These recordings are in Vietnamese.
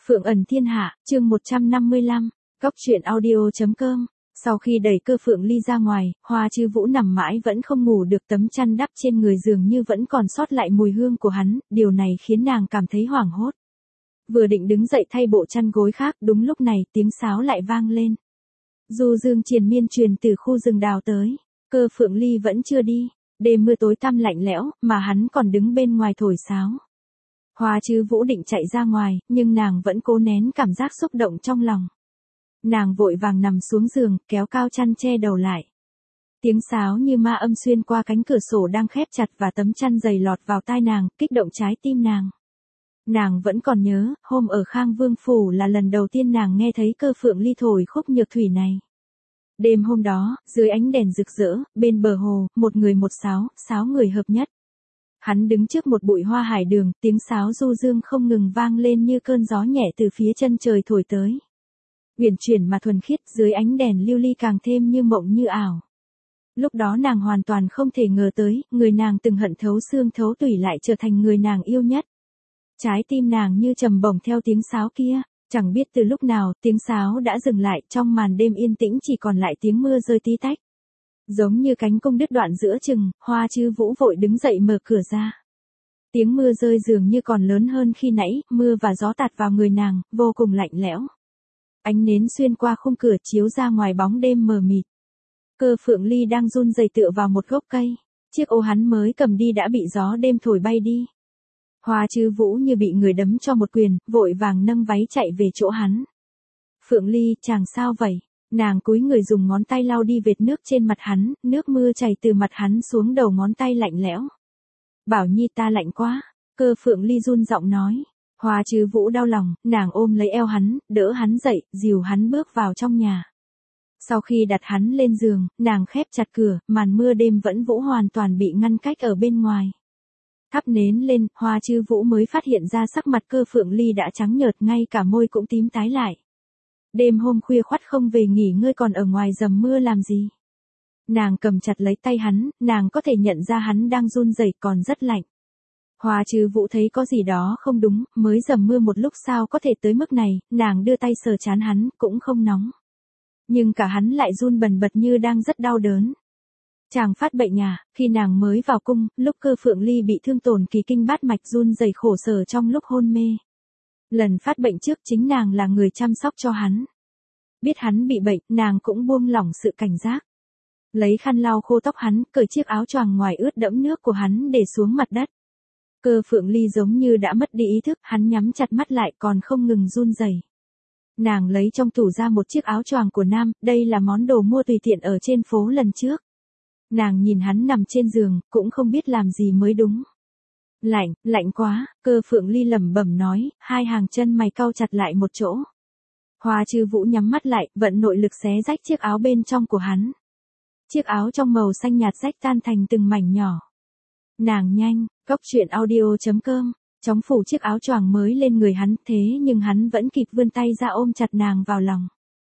Phượng ẩn thiên hạ, chương 155, Cóc truyện audio.com. Sau khi đẩy Cơ Phượng Ly ra ngoài, Hoa Chư Vũ nằm mãi vẫn không ngủ được, tấm chăn đắp trên người dường như vẫn còn sót lại mùi hương của hắn, điều này khiến nàng cảm thấy hoảng hốt. Vừa định đứng dậy thay bộ chăn gối khác, đúng lúc này tiếng sáo lại vang lên. Du dương triền miên truyền từ khu rừng đào tới, Cơ Phượng Ly vẫn chưa đi, đêm mưa tối tăm lạnh lẽo, mà hắn còn đứng bên ngoài thổi sáo. Hoa Chư Vũ định chạy ra ngoài, nhưng nàng vẫn cố nén cảm giác xúc động trong lòng. Nàng vội vàng nằm xuống giường, kéo cao chăn che đầu lại. Tiếng sáo như ma âm xuyên qua cánh cửa sổ đang khép chặt và tấm chăn dày lọt vào tai nàng, kích động trái tim nàng. Nàng vẫn còn nhớ, hôm ở Khang Vương Phủ là lần đầu tiên nàng nghe thấy Cơ Phượng Ly thổi khúc nhược thủy này. Đêm hôm đó, dưới ánh đèn rực rỡ, bên bờ hồ, một người một sáo, sáo người hợp nhất. Hắn đứng trước một bụi hoa hải đường, tiếng sáo du dương không ngừng vang lên như cơn gió nhẹ từ phía chân trời thổi tới. Uyển chuyển mà thuần khiết, dưới ánh đèn lưu ly càng thêm như mộng như ảo. Lúc đó nàng hoàn toàn không thể ngờ tới, người nàng từng hận thấu xương thấu tủy lại trở thành người nàng yêu nhất. Trái tim nàng như trầm bổng theo tiếng sáo kia, chẳng biết từ lúc nào, tiếng sáo đã dừng lại, trong màn đêm yên tĩnh chỉ còn lại tiếng mưa rơi tí tách. Giống như cánh cung đứt đoạn giữa chừng, Hoa Chư Vũ vội đứng dậy mở cửa ra. Tiếng mưa rơi dường như còn lớn hơn khi nãy, mưa và gió tạt vào người nàng, vô cùng lạnh lẽo. Ánh nến xuyên qua khung cửa chiếu ra ngoài bóng đêm mờ mịt. Cơ Phượng Ly đang run rẩy tựa vào một gốc cây, chiếc ô hắn mới cầm đi đã bị gió đêm thổi bay đi. Hoa Chư Vũ như bị người đấm cho một quyền, vội vàng nâng váy chạy về chỗ hắn. Phượng Ly, chàng sao vậy? Nàng cúi người dùng ngón tay lau đi vệt nước trên mặt hắn, nước mưa chảy từ mặt hắn xuống đầu ngón tay lạnh lẽo. Bảo Nhi ta lạnh quá, Cơ Phượng Ly run giọng nói. Hoa Chư Vũ đau lòng, nàng ôm lấy eo hắn, đỡ hắn dậy, dìu hắn bước vào trong nhà. Sau khi đặt hắn lên giường, nàng khép chặt cửa, màn mưa đêm vẫn vũ hoàn toàn bị ngăn cách ở bên ngoài. Thắp nến lên, Hoa Chư Vũ mới phát hiện ra sắc mặt Cơ Phượng Ly đã trắng nhợt, ngay cả môi cũng tím tái lại. Đêm hôm khuya khoắt không về nghỉ ngơi còn ở ngoài dầm mưa làm gì? Nàng cầm chặt lấy tay hắn, nàng có thể nhận ra hắn đang run rẩy còn rất lạnh. Hoa Chư Vũ thấy có gì đó không đúng, mới dầm mưa một lúc sao có thể tới mức này, nàng đưa tay sờ trán hắn, cũng không nóng. Nhưng cả hắn lại run bần bật như đang rất đau đớn. Chàng phát bệnh à? Khi nàng mới vào cung, lúc Cơ Phượng Ly bị thương tổn kỳ kinh bát mạch run rẩy khổ sở trong lúc hôn mê. Lần phát bệnh trước chính nàng là người chăm sóc cho hắn. Biết hắn bị bệnh, nàng cũng buông lỏng sự cảnh giác. Lấy khăn lau khô tóc hắn, cởi chiếc áo choàng ngoài ướt đẫm nước của hắn để xuống mặt đất. Cơ Phượng Ly giống như đã mất đi ý thức, hắn nhắm chặt mắt lại còn không ngừng run rẩy. Nàng lấy trong tủ ra một chiếc áo choàng của nam, đây là món đồ mua tùy tiện ở trên phố lần trước. Nàng nhìn hắn nằm trên giường, cũng không biết làm gì mới đúng. Lạnh, lạnh quá, Cơ Phượng Ly lẩm bẩm nói, hai hàng chân mày cau chặt lại một chỗ. Hoa Chư Vũ nhắm mắt lại, vận nội lực xé rách chiếc áo bên trong của hắn. Chiếc áo trong màu xanh nhạt rách tan thành từng mảnh nhỏ. Nàng nhanh, Cóc truyện audio.com, chóng phủ chiếc áo choàng mới lên người hắn, thế nhưng hắn vẫn kịp vươn tay ra ôm chặt nàng vào lòng.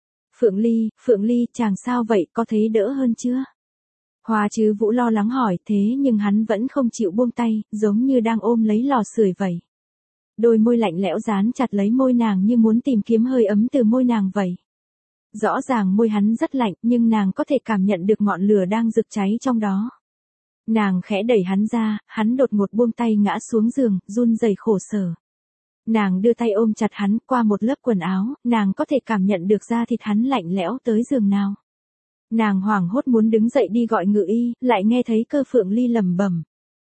Phượng Ly, chàng sao vậy, có thấy đỡ hơn chưa? Hoa Chư Vũ lo lắng hỏi, thế nhưng hắn vẫn không chịu buông tay, giống như đang ôm lấy lò sưởi vậy. Đôi môi lạnh lẽo dán chặt lấy môi nàng như muốn tìm kiếm hơi ấm từ môi nàng vậy. Rõ ràng môi hắn rất lạnh, nhưng nàng có thể cảm nhận được ngọn lửa đang rực cháy trong đó. Nàng khẽ đẩy hắn ra, hắn đột ngột buông tay ngã xuống giường, run rẩy khổ sở. Nàng đưa tay ôm chặt hắn, qua một lớp quần áo, nàng có thể cảm nhận được da thịt hắn lạnh lẽo tới giường nào. Nàng hoảng hốt muốn đứng dậy đi gọi ngự y, lại nghe thấy Cơ Phượng Ly lẩm bẩm.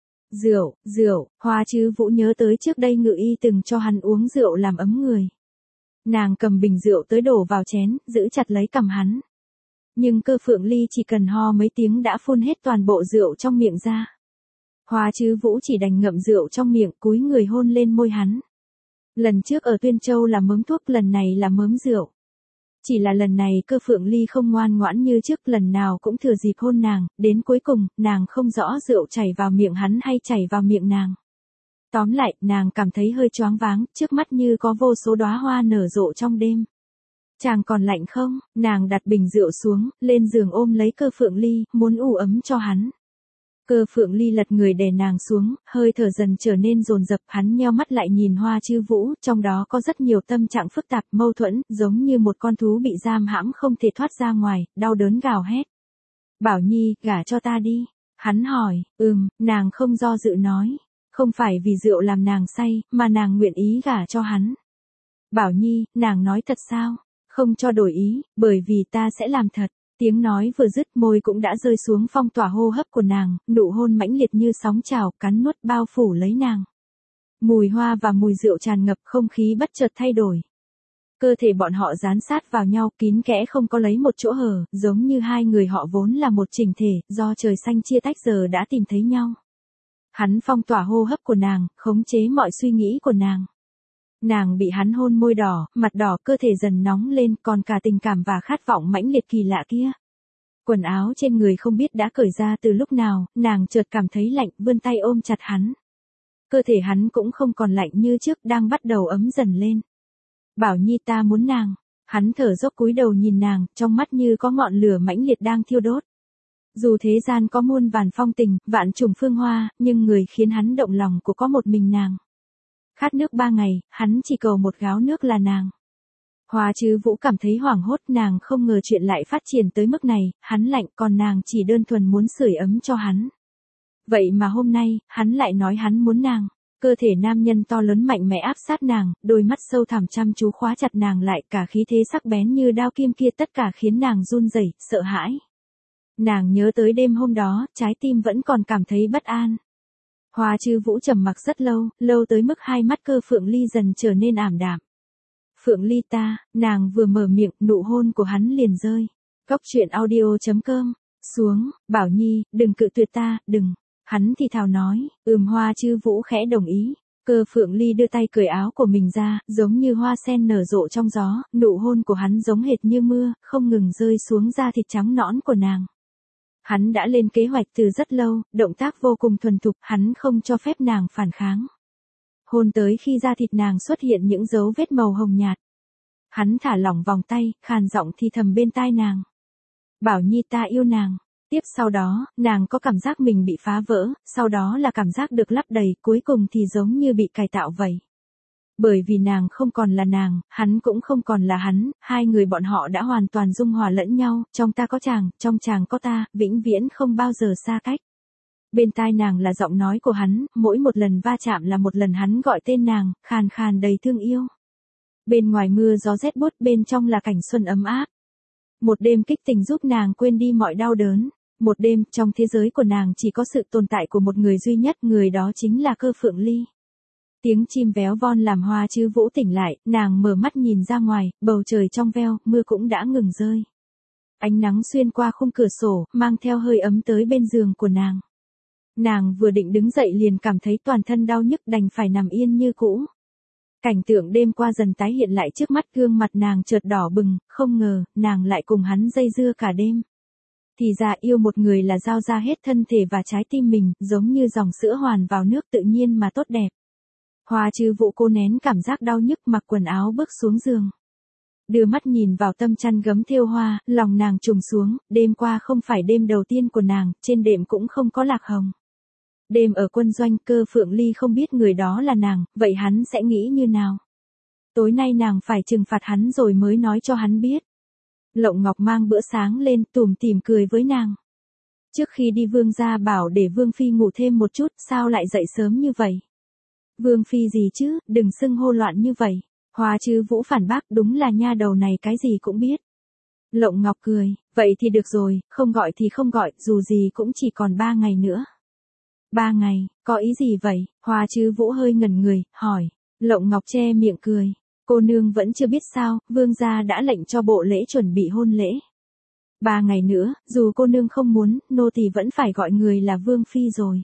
Rượu, Hoa Chư Vũ nhớ tới trước đây ngự y từng cho hắn uống rượu làm ấm người. Nàng cầm bình rượu tới đổ vào chén, giữ chặt lấy cằm hắn. Nhưng Cơ Phượng Ly chỉ cần ho mấy tiếng đã phun hết toàn bộ rượu trong miệng ra. Hoa Chư Vũ chỉ đành ngậm rượu trong miệng, cúi người hôn lên môi hắn. Lần trước ở Tuyên Châu là mớm thuốc, lần này là mớm rượu. Chỉ là lần này Cơ Phượng Ly không ngoan ngoãn như trước, lần nào cũng thừa dịp hôn nàng, đến cuối cùng, nàng không rõ rượu chảy vào miệng hắn hay chảy vào miệng nàng. Tóm lại, nàng cảm thấy hơi choáng váng, trước mắt như có vô số đóa hoa nở rộ trong đêm. Chàng còn lạnh không? Nàng đặt bình rượu xuống, lên giường ôm lấy Cơ Phượng Ly, muốn ủ ấm cho hắn. Cơ Phượng Ly lật người đè nàng xuống, hơi thở dần trở nên dồn dập, hắn nheo mắt lại nhìn Hoa Chư Vũ, trong đó có rất nhiều tâm trạng phức tạp, mâu thuẫn, giống như một con thú bị giam hãm không thể thoát ra ngoài, đau đớn gào hét. Bảo Nhi, gả cho ta đi. Hắn hỏi, nàng không do dự nói. Không phải vì rượu làm nàng say, mà nàng nguyện ý gả cho hắn. Bảo Nhi, nàng nói thật sao? Không cho đổi ý, bởi vì ta sẽ làm thật. Tiếng nói vừa dứt, môi cũng đã rơi xuống phong tỏa hô hấp của nàng, nụ hôn mãnh liệt như sóng trào, cắn nuốt bao phủ lấy nàng. Mùi hoa và mùi rượu tràn ngập, không khí bất chợt thay đổi. Cơ thể bọn họ dán sát vào nhau, kín kẽ không có lấy một chỗ hở, giống như hai người họ vốn là một chỉnh thể, do trời xanh chia tách giờ đã tìm thấy nhau. Hắn phong tỏa hô hấp của nàng, khống chế mọi suy nghĩ của nàng. Nàng bị hắn hôn môi đỏ, mặt đỏ, cơ thể dần nóng lên, còn cả tình cảm và khát vọng mãnh liệt kỳ lạ kia. Quần áo trên người không biết đã cởi ra từ lúc nào, nàng chợt cảm thấy lạnh, vươn tay ôm chặt hắn. Cơ thể hắn cũng không còn lạnh như trước, đang bắt đầu ấm dần lên. Bảo Nhi, ta muốn nàng. Hắn thở dốc cúi đầu nhìn nàng, trong mắt như có ngọn lửa mãnh liệt đang thiêu đốt. Dù thế gian có muôn vàn phong tình, vạn trùng phương hoa, nhưng người khiến hắn động lòng của có một mình nàng. Khát nước 3 ngày, hắn chỉ cầu một gáo nước là nàng. Hoa Chư Vũ cảm thấy hoảng hốt, nàng không ngờ chuyện lại phát triển tới mức này, hắn lạnh, còn nàng chỉ đơn thuần muốn sưởi ấm cho hắn. Vậy mà hôm nay, hắn lại nói hắn muốn nàng. Cơ thể nam nhân to lớn mạnh mẽ áp sát nàng, đôi mắt sâu thẳm chăm chú khóa chặt nàng lại, cả khí thế sắc bén như đao kim kia, tất cả khiến nàng run rẩy, sợ hãi. Nàng nhớ tới đêm hôm đó, trái tim vẫn còn cảm thấy bất an. Hoa Chư Vũ trầm mặc rất lâu, lâu tới mức hai mắt Cơ Phượng Ly dần trở nên ảm đạm. Phượng Ly ta, nàng vừa mở miệng, nụ hôn của hắn liền rơi. Góc truyện audio.com, xuống, Bảo Nhi, đừng cự tuyệt ta, đừng. Hắn thì thào nói, Hoa Chư Vũ khẽ đồng ý. Cơ Phượng Ly đưa tay cởi áo của mình ra, giống như hoa sen nở rộ trong gió, nụ hôn của hắn giống hệt như mưa, không ngừng rơi xuống da thịt trắng nõn của nàng. Hắn đã lên kế hoạch từ rất lâu, động tác vô cùng thuần thục, hắn không cho phép nàng phản kháng. Hôn tới khi da thịt nàng xuất hiện những dấu vết màu hồng nhạt. Hắn thả lỏng vòng tay, khàn giọng thì thầm bên tai nàng. Bảo Nhi, ta yêu nàng. Tiếp sau đó, nàng có cảm giác mình bị phá vỡ, sau đó là cảm giác được lấp đầy, cuối cùng thì giống như bị cải tạo vậy. Bởi vì nàng không còn là nàng, hắn cũng không còn là hắn, hai người bọn họ đã hoàn toàn dung hòa lẫn nhau, trong ta có chàng, trong chàng có ta, vĩnh viễn không bao giờ xa cách. Bên tai nàng là giọng nói của hắn, mỗi một lần va chạm là một lần hắn gọi tên nàng, khàn khàn đầy thương yêu. Bên ngoài mưa gió rét buốt, bên trong là cảnh xuân ấm áp. Một đêm kích tình giúp nàng quên đi mọi đau đớn. Một đêm, trong thế giới của nàng chỉ có sự tồn tại của một người duy nhất, người đó chính là Cơ Phượng Ly. Tiếng chim véo von làm Hoa Chư Vũ tỉnh lại, nàng mở mắt nhìn ra ngoài, bầu trời trong veo, mưa cũng đã ngừng rơi. Ánh nắng xuyên qua khung cửa sổ, mang theo hơi ấm tới bên giường của nàng. Nàng vừa định đứng dậy liền cảm thấy toàn thân đau nhức, đành phải nằm yên như cũ. Cảnh tượng đêm qua dần tái hiện lại trước mắt, gương mặt nàng chợt đỏ bừng, không ngờ, nàng lại cùng hắn dây dưa cả đêm. Thì ra yêu một người là giao ra hết thân thể và trái tim mình, giống như dòng sữa hoàn vào nước, tự nhiên mà tốt đẹp. Hoa Chư Vũ cô nén cảm giác đau nhức, mặc quần áo bước xuống giường. Đưa mắt nhìn vào tấm chăn gấm thêu hoa, lòng nàng trùng xuống, đêm qua không phải đêm đầu tiên của nàng, trên đệm cũng không có lạc hồng. Đêm ở quân doanh, Cơ Phượng Ly không biết người đó là nàng, vậy hắn sẽ nghĩ như nào? Tối nay nàng phải trừng phạt hắn rồi mới nói cho hắn biết. Lộng Ngọc mang bữa sáng lên, tủm tỉm cười với nàng. Trước khi đi Vương gia bảo để Vương Phi ngủ thêm một chút, sao lại dậy sớm như vậy? Vương Phi gì chứ, đừng xưng hô loạn như vậy. Hoa Chư Vũ phản bác, đúng là nha đầu này cái gì cũng biết. Lộng Ngọc cười, vậy thì được rồi, không gọi thì không gọi, dù gì cũng chỉ còn 3 ngày nữa. 3 ngày, có ý gì vậy? Hoa Chư Vũ hơi ngẩn người, hỏi. Lộng Ngọc che miệng cười. Cô nương vẫn chưa biết sao, vương gia đã lệnh cho bộ lễ chuẩn bị hôn lễ. 3 ngày nữa, dù cô nương không muốn, nô tỳ vẫn phải gọi người là Vương Phi rồi.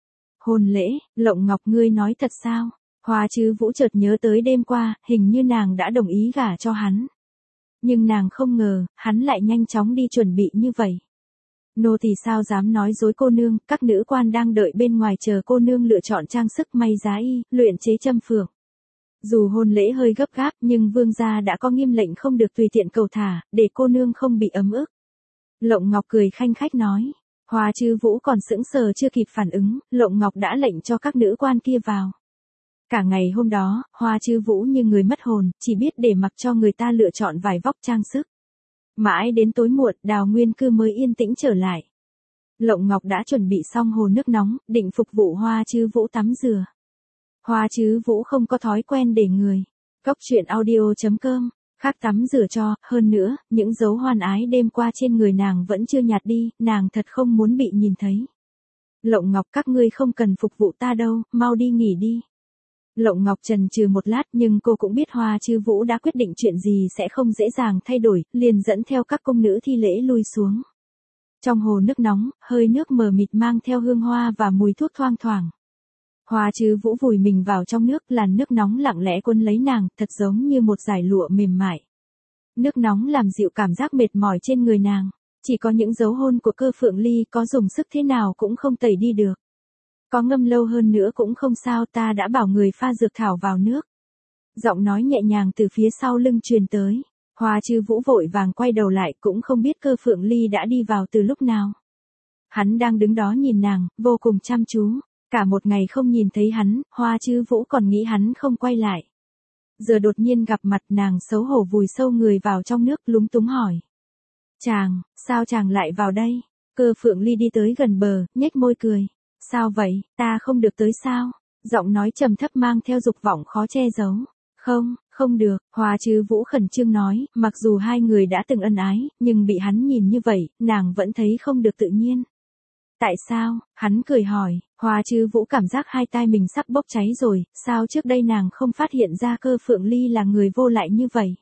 Hôn lễ, Lộng Ngọc ngươi nói thật sao? Hoa Chư Vũ chợt nhớ tới đêm qua, hình như nàng đã đồng ý gả cho hắn. Nhưng nàng không ngờ, hắn lại nhanh chóng đi chuẩn bị như vậy. Nô tỳ sao dám nói dối cô nương, các nữ quan đang đợi bên ngoài chờ cô nương lựa chọn trang sức may giá y, luyện chế châm phượng. Dù hôn lễ hơi gấp gáp, nhưng vương gia đã có nghiêm lệnh không được tùy tiện cầu thả, để cô nương không bị ấm ức. Lộng Ngọc cười khanh khách nói. Hoa Chư Vũ còn sững sờ chưa kịp phản ứng, Lộng Ngọc đã lệnh cho các nữ quan kia vào. Cả ngày hôm đó, Hoa Chư Vũ như người mất hồn, chỉ biết để mặc cho người ta lựa chọn vài vóc trang sức. Mãi đến tối muộn, Đào Nguyên Cư mới yên tĩnh trở lại. Lộng Ngọc đã chuẩn bị xong hồ nước nóng, định phục vụ Hoa Chư Vũ tắm rửa. Hoa Chư Vũ không có thói quen để người. Cốc truyện audio.com, khác tắm rửa cho, hơn nữa, những dấu hoan ái đêm qua trên người nàng vẫn chưa nhạt đi, nàng thật không muốn bị nhìn thấy. Lộng Ngọc, các ngươi không cần phục vụ ta đâu, mau đi nghỉ đi. Lộng Ngọc chần chừ một lát nhưng cô cũng biết Hoa Chư Vũ đã quyết định chuyện gì sẽ không dễ dàng thay đổi, liền dẫn theo các công nữ thi lễ lui xuống. Trong hồ nước nóng, hơi nước mờ mịt mang theo hương hoa và mùi thuốc thoang thoảng. Hoa Chư Vũ vùi mình vào trong nước, làn nước nóng lặng lẽ cuốn lấy nàng, thật giống như một dải lụa mềm mại. Nước nóng làm dịu cảm giác mệt mỏi trên người nàng, chỉ có những dấu hôn của Cơ Phượng Ly có dùng sức thế nào cũng không tẩy đi được. Có ngâm lâu hơn nữa cũng không sao, ta đã bảo người pha dược thảo vào nước. Giọng nói nhẹ nhàng từ phía sau lưng truyền tới. Hoa Chư Vũ vội vàng quay đầu lại, cũng không biết Cơ Phượng Ly đã đi vào từ lúc nào. Hắn đang đứng đó nhìn nàng, vô cùng chăm chú. Cả một ngày không nhìn thấy hắn, Hoa Chư Vũ còn nghĩ hắn không quay lại. Giờ đột nhiên gặp mặt, nàng xấu hổ vùi sâu người vào trong nước, lúng túng hỏi. Chàng, sao chàng lại vào đây? Cơ Phượng Ly đi tới gần bờ, nhếch môi cười. Sao vậy, ta không được tới sao? Giọng nói trầm thấp mang theo dục vọng khó che giấu. Không được, Hoa Chư Vũ khẩn trương nói, mặc dù hai người đã từng ân ái, nhưng bị hắn nhìn như vậy, nàng vẫn thấy không được tự nhiên. Tại sao? Hắn cười hỏi. Hoa Chư Vũ cảm giác hai tai mình sắp bốc cháy rồi, sao trước đây nàng không phát hiện ra Cơ Phượng Ly là người vô lại như vậy?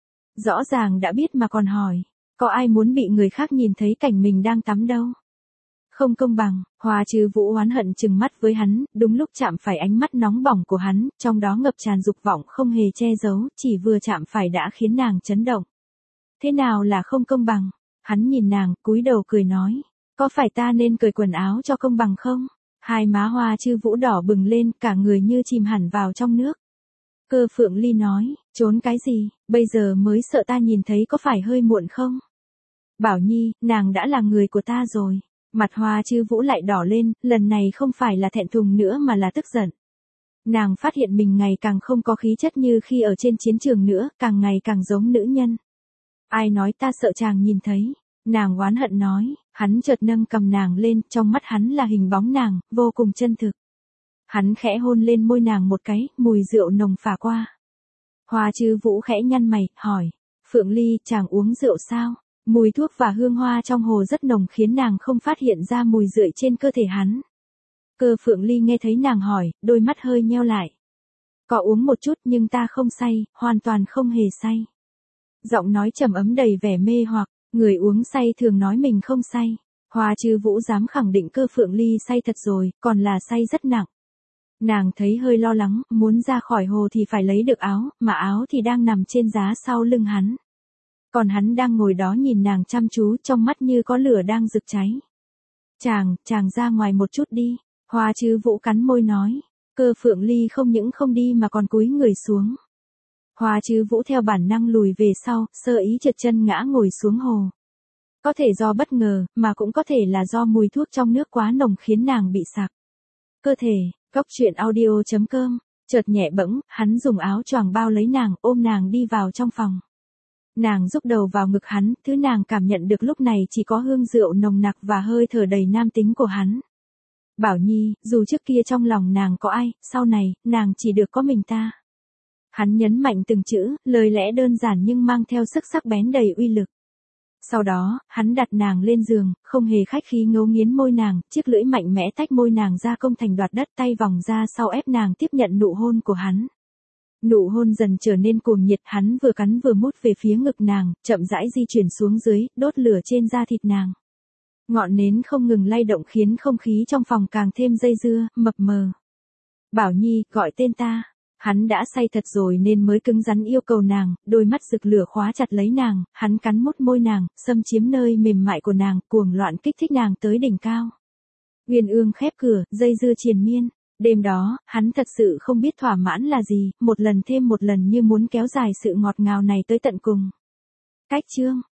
Rõ ràng đã biết mà còn hỏi, có ai muốn bị người khác nhìn thấy cảnh mình đang tắm đâu? Không công bằng. Hoa Chư Vũ oán hận trừng mắt với hắn, đúng lúc chạm phải ánh mắt nóng bỏng của hắn, trong đó ngập tràn dục vọng không hề che giấu, chỉ vừa chạm phải đã khiến nàng chấn động. Thế nào là không công bằng? Hắn nhìn nàng, cúi đầu cười nói, có phải ta nên cởi quần áo cho công bằng không? Hai má Hoa Chư Vũ đỏ bừng lên, cả người như chìm hẳn vào trong nước. Cơ Phượng Ly nói, trốn cái gì, bây giờ mới sợ ta nhìn thấy có phải hơi muộn không? Bảo Nhi, nàng đã là người của ta rồi. Mặt Hoa Chư Vũ lại đỏ lên, lần này không phải là thẹn thùng nữa mà là tức giận. Nàng phát hiện mình ngày càng không có khí chất như khi ở trên chiến trường nữa, càng ngày càng giống nữ nhân. Ai nói ta sợ chàng nhìn thấy? Nàng oán hận nói, hắn chợt nâng cầm nàng lên, trong mắt hắn là hình bóng nàng, vô cùng chân thực. Hắn khẽ hôn lên môi nàng một cái, mùi rượu nồng phả qua. Hoa Chư Vũ khẽ nhăn mày, hỏi, Phượng Ly, chàng uống rượu sao? Mùi thuốc và hương hoa trong hồ rất nồng khiến nàng không phát hiện ra mùi rượu trên cơ thể hắn. Cơ Phượng Ly nghe thấy nàng hỏi, đôi mắt hơi nheo lại. Có uống một chút nhưng ta không say, hoàn toàn không hề say. Giọng nói trầm ấm đầy vẻ mê hoặc, người uống say thường nói mình không say. Hoa Chư Vũ dám khẳng định Cơ Phượng Ly say thật rồi, còn là say rất nặng. Nàng thấy hơi lo lắng, muốn ra khỏi hồ thì phải lấy được áo, mà áo thì đang nằm trên giá sau lưng hắn. Còn hắn đang ngồi đó nhìn nàng chăm chú, trong mắt như có lửa đang rực cháy. Chàng ra ngoài một chút đi. Hoa Chư Vũ cắn môi nói. Cơ Phượng Ly không những không đi mà còn cúi người xuống. Hoa Chư Vũ theo bản năng lùi về sau, sơ ý trượt chân ngã ngồi xuống hồ. Có thể do bất ngờ, mà cũng có thể là do mùi thuốc trong nước quá nồng khiến nàng bị sặc. Cơ thể, Cốc truyện audio.com, chợt nhẹ bẫng, hắn dùng áo choàng bao lấy nàng, ôm nàng đi vào trong phòng. Nàng rúc đầu vào ngực hắn, thứ nàng cảm nhận được lúc này chỉ có hương rượu nồng nặc và hơi thở đầy nam tính của hắn. Bảo Nhi, dù trước kia trong lòng nàng có ai, sau này, nàng chỉ được có mình ta. Hắn nhấn mạnh từng chữ, lời lẽ đơn giản nhưng mang theo sức sắc bén đầy uy lực. Sau đó, hắn đặt nàng lên giường, không hề khách khí ngấu nghiến môi nàng, chiếc lưỡi mạnh mẽ tách môi nàng ra công thành đoạt đất, tay vòng ra sau ép nàng tiếp nhận nụ hôn của hắn. Nụ hôn dần trở nên cuồng nhiệt, hắn vừa cắn vừa mút về phía ngực nàng, chậm rãi di chuyển xuống dưới, đốt lửa trên da thịt nàng. Ngọn nến không ngừng lay động khiến không khí trong phòng càng thêm dây dưa, mập mờ. Bảo Nhi, gọi tên ta. Hắn đã say thật rồi nên mới cứng rắn yêu cầu nàng, đôi mắt rực lửa khóa chặt lấy nàng, hắn cắn mút môi nàng, xâm chiếm nơi mềm mại của nàng, cuồng loạn kích thích nàng tới đỉnh cao. Uyên ương khép cửa, dây dưa triền miên. Đêm đó, hắn thật sự không biết thỏa mãn là gì, một lần thêm một lần như muốn kéo dài sự ngọt ngào này tới tận cùng. Cách chương